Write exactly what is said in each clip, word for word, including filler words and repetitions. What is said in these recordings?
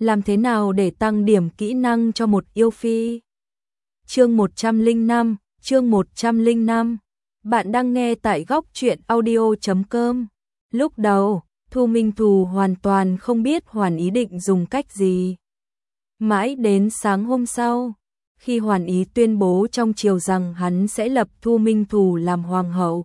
Làm thế nào để tăng điểm kỹ năng cho một yêu phi? Chương một trăm lẻ năm, chương một trăm lẻ năm. Bạn đang nghe tại góc truyện audio chấm com. Lúc đầu, Thu Minh Thù hoàn toàn không biết Hoàn Ý định dùng cách gì. Mãi đến sáng hôm sau, khi Hoàn Ý tuyên bố trong triều rằng hắn sẽ lập Thu Minh Thù làm hoàng hậu,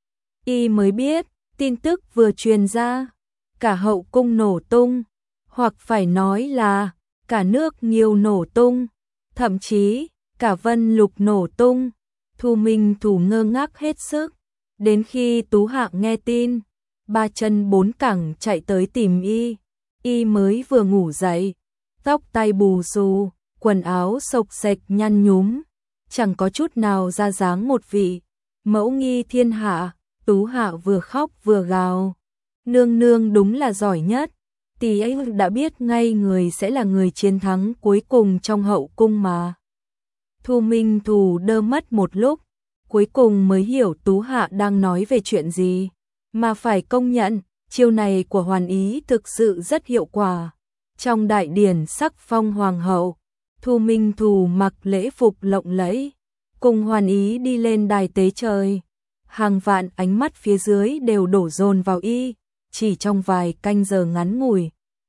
y mới biết, tin tức vừa truyền ra, cả hậu cung nổ tung, hoặc phải nói là cả nước Nghiêu nổ tung, thậm chí cả Vân Lục nổ tung. Thu Minh Thù ngơ ngác hết sức, đến khi Tú Hạng nghe tin, ba chân bốn cẳng chạy tới tìm y, y mới vừa ngủ dậy, tóc tai bù xù, quần áo xộc xệch nhăn nhúm, chẳng có chút nào ra dáng một vị mẫu nghi thiên hạ. Tú Hạ vừa khóc vừa gào, nương nương đúng là giỏi nhất, tỷ ấy đã biết ngay người sẽ là người chiến thắng cuối cùng trong hậu cung mà. Thu Minh Thù đơ mất một lúc, cuối cùng mới hiểu Tú Hạ đang nói về chuyện gì, mà phải công nhận, chiêu này của Hoàn Ý thực sự rất hiệu quả. Trong đại điển sắc phong hoàng hậu, Thu Minh Thù mặc lễ phục lộng lẫy, cùng Hoàn Ý đi lên đài tế trời. Hàng vạn ánh mắt phía dưới đều đổ dồn vào y, chỉ trong vài canh giờ ngắn ngủi,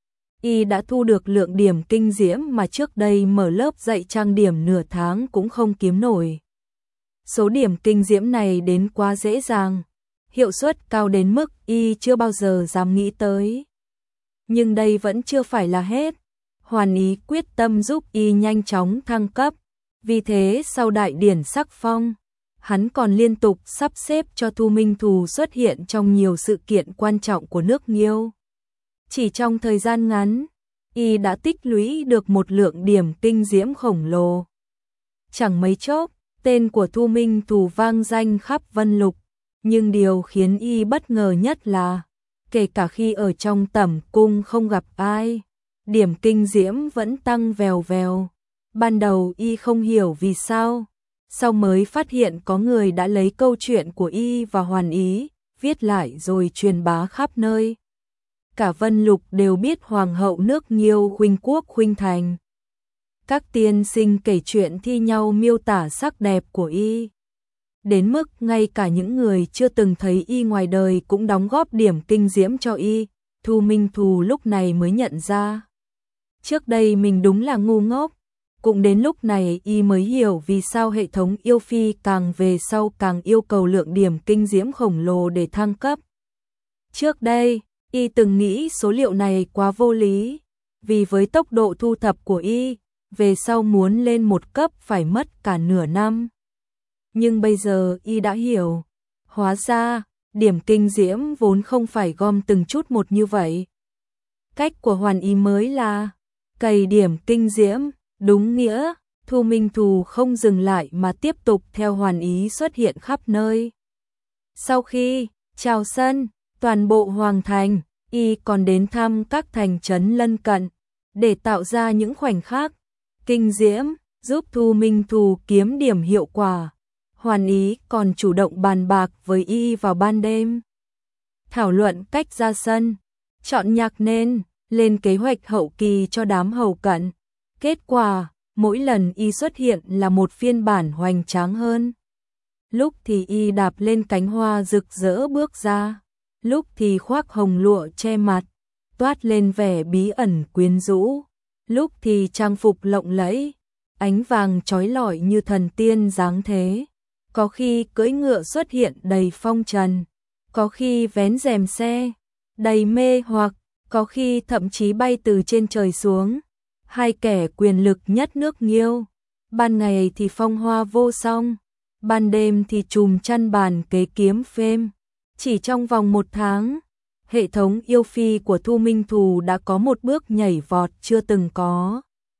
y đã thu được lượng điểm kinh diễm mà trước đây mở lớp dạy trang điểm nửa tháng cũng không kiếm nổi. Số điểm kinh diễm này đến quá dễ dàng, hiệu suất cao đến mức y chưa bao giờ dám nghĩ tới. Nhưng đây vẫn chưa phải là hết, Hoàn Ý quyết tâm giúp y nhanh chóng thăng cấp, vì thế sau đại điển sắc phong, hắn còn liên tục sắp xếp cho Thu Minh Thù xuất hiện trong nhiều sự kiện quan trọng của nước Nghiêu. Chỉ trong thời gian ngắn, y đã tích lũy được một lượng điểm kinh diễm khổng lồ. Chẳng mấy chốc, tên của Thu Minh Thù vang danh khắp Vân Lục, nhưng điều khiến y bất ngờ nhất là, kể cả khi ở trong tẩm cung không gặp ai, điểm kinh diễm vẫn tăng vèo vèo. Ban đầu y không hiểu vì sao, sau mới phát hiện có người đã lấy câu chuyện của y và Hoàn Ý, viết lại rồi truyền bá khắp nơi. Cả Vân Lục đều biết hoàng hậu nước Nghiêu khuynh quốc khuynh thành. Các tiên sinh kể chuyện thi nhau miêu tả sắc đẹp của y, đến mức ngay cả những người chưa từng thấy y ngoài đời cũng đóng góp điểm kinh diễm cho y. Thu Minh Thù lúc này mới nhận ra, trước đây mình đúng là ngu ngốc. Cũng đến lúc này y mới hiểu vì sao hệ thống yêu phi càng về sau càng yêu cầu lượng điểm kinh diễm khổng lồ để thăng cấp. Trước đây, y từng nghĩ số liệu này quá vô lý, vì với tốc độ thu thập của y, về sau muốn lên một cấp phải mất cả nửa năm. Nhưng bây giờ y đã hiểu, hóa ra, điểm kinh diễm vốn không phải gom từng chút một như vậy. Cách của Hoàn Ý mới là cày điểm kinh diễm. Đúng nghĩa, Thu Minh Thù không dừng lại mà tiếp tục theo Hoàn Ý xuất hiện khắp nơi. Sau khi chào sân, toàn bộ hoàng thành, y còn đến thăm các thành trấn lân cận, để tạo ra những khoảnh khắc kinh diễm, giúp Thu Minh Thù kiếm điểm hiệu quả. Hoàn Ý còn chủ động bàn bạc với y vào ban đêm, thảo luận cách ra sân, chọn nhạc nên, lên kế hoạch hậu kỳ cho đám hầu cận. Kết quả, mỗi lần y xuất hiện là một phiên bản hoành tráng hơn. Lúc thì y đạp lên cánh hoa rực rỡ bước ra, lúc thì khoác hồng lụa che mặt, toát lên vẻ bí ẩn quyến rũ, lúc thì trang phục lộng lẫy, ánh vàng chói lọi như thần tiên dáng thế. Có khi cưỡi ngựa xuất hiện đầy phong trần, có khi vén rèm xe, đầy mê hoặc, có khi thậm chí bay từ trên trời xuống. Hai kẻ quyền lực nhất nước Nghiêu, ban ngày thì phong hoa vô song, ban đêm thì trùm chăn bàn kế kiếm phêm. Chỉ trong vòng một tháng, hệ thống yêu phi của Thu Minh Thù đã có một bước nhảy vọt chưa từng có.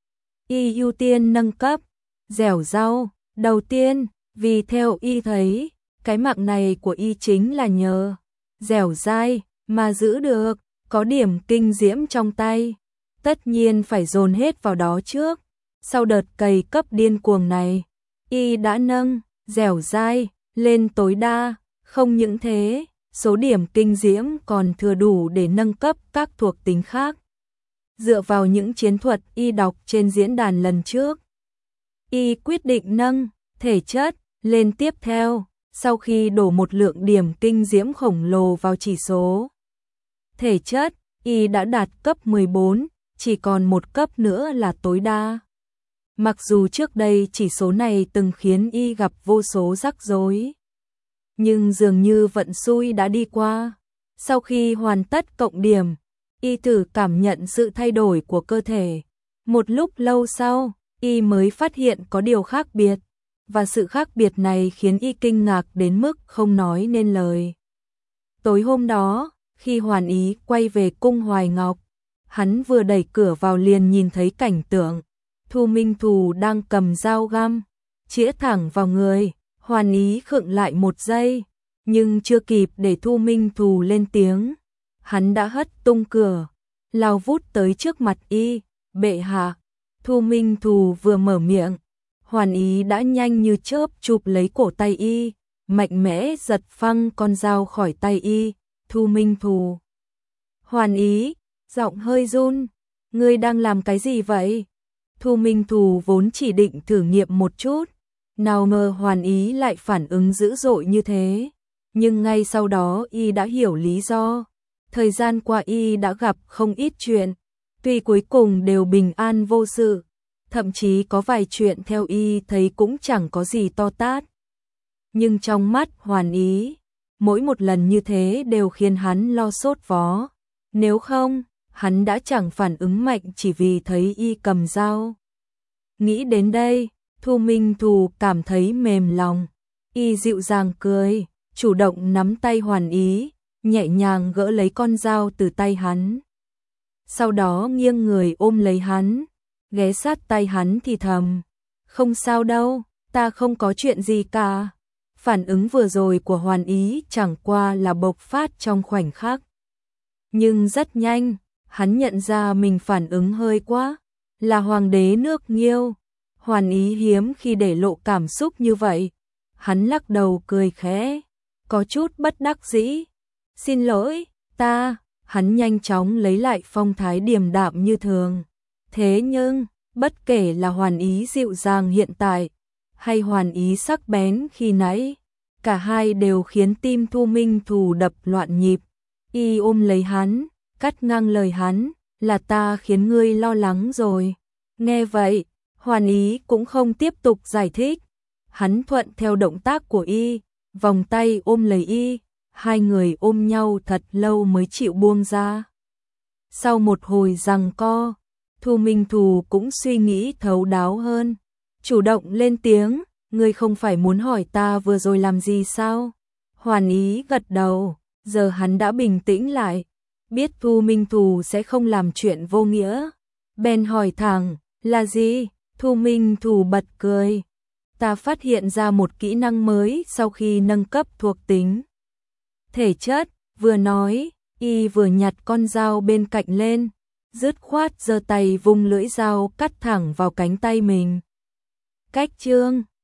Y ưu tiên nâng cấp, dẻo rau, đầu tiên, vì theo y thấy, cái mạng này của y chính là nhờ dẻo dai mà giữ được, có điểm kinh diễm trong tay. Tất nhiên phải dồn hết vào đó trước. Sau đợt cày cấp điên cuồng này, y đã nâng dẻo dai lên tối đa. Không những thế, số điểm kinh diễm còn thừa đủ để nâng cấp các thuộc tính khác. Dựa vào những chiến thuật y đọc trên diễn đàn lần trước, y quyết định nâng thể chất lên tiếp theo, sau khi đổ một lượng điểm kinh diễm khổng lồ vào chỉ số thể chất, y đã đạt cấp mười bốn, chỉ còn một cấp nữa là tối đa. Mặc dù trước đây chỉ số này từng khiến y gặp vô số rắc rối, nhưng dường như vận xui đã đi qua. Sau khi hoàn tất cộng điểm, y thử cảm nhận sự thay đổi của cơ thể. Một lúc lâu sau, y mới phát hiện có điều khác biệt, và sự khác biệt này khiến y kinh ngạc đến mức không nói nên lời. Tối hôm đó, khi Hoàn Ý quay về cung Hoài Ngọc, hắn vừa đẩy cửa vào liền nhìn thấy cảnh tượng Thu Minh Thù đang cầm dao găm chĩa thẳng vào người. Hoàn Ý khựng lại một giây, nhưng chưa kịp để Thu Minh Thù lên tiếng, hắn đã hất tung cửa, lao vút tới trước mặt y. Bệ hạ. Thu Minh Thù vừa mở miệng, Hoàn Ý đã nhanh như chớp chụp lấy cổ tay y, mạnh mẽ giật phăng con dao khỏi tay y. Thu Minh Thù. Hoàn Ý, giọng hơi run, ngươi đang làm cái gì vậy? Thu Minh Thù vốn chỉ định thử nghiệm một chút, nào ngờ Hoàn Ý lại phản ứng dữ dội như thế, nhưng ngay sau đó y đã hiểu lý do. Thời gian qua y đã gặp không ít chuyện, tuy cuối cùng đều bình an vô sự, thậm chí có vài chuyện theo y thấy cũng chẳng có gì to tát. Nhưng trong mắt Hoàn Ý, mỗi một lần như thế đều khiến hắn lo sốt vó, nếu không, hắn đã chẳng phản ứng mạnh chỉ vì thấy y cầm dao. Nghĩ đến đây, Thu Minh Thù cảm thấy mềm lòng, y dịu dàng cười, chủ động nắm tay Hoàn Ý, nhẹ nhàng gỡ lấy con dao từ tay hắn. Sau đó nghiêng người ôm lấy hắn, ghé sát tay hắn thì thầm, không sao đâu, ta không có chuyện gì cả. Phản ứng vừa rồi của Hoàn Ý chẳng qua là bộc phát trong khoảnh khắc. Nhưng rất nhanh, hắn nhận ra mình phản ứng hơi quá, là hoàng đế nước Nghiêu. Hoàn Ý hiếm khi để lộ cảm xúc như vậy. Hắn lắc đầu cười khẽ, có chút bất đắc dĩ. Xin lỗi, ta, hắn nhanh chóng lấy lại phong thái điềm đạm như thường. Thế nhưng, bất kể là Hoàn Ý dịu dàng hiện tại, hay Hoàn Ý sắc bén khi nãy, cả hai đều khiến tim Thu Minh Thù đập loạn nhịp. Y ôm lấy hắn, cắt ngang lời hắn, là ta khiến ngươi lo lắng rồi. Nghe vậy, Hoàn Ý cũng không tiếp tục giải thích. Hắn thuận theo động tác của y, vòng tay ôm lấy y, hai người ôm nhau thật lâu mới chịu buông ra. Sau một hồi giằng co, Thu Minh Thù cũng suy nghĩ thấu đáo hơn, chủ động lên tiếng, ngươi không phải muốn hỏi ta vừa rồi làm gì sao? Hoàn Ý gật đầu, giờ hắn đã bình tĩnh lại, biết Thu Minh Thù sẽ không làm chuyện vô nghĩa. Bèn hỏi thẳng, là gì? Thu Minh Thù bật cười, ta phát hiện ra một kỹ năng mới sau khi nâng cấp thuộc tính thể chất. Vừa nói, y vừa nhặt con dao bên cạnh lên, dứt khoát giơ tay vung lưỡi dao cắt thẳng vào cánh tay mình. Cách chương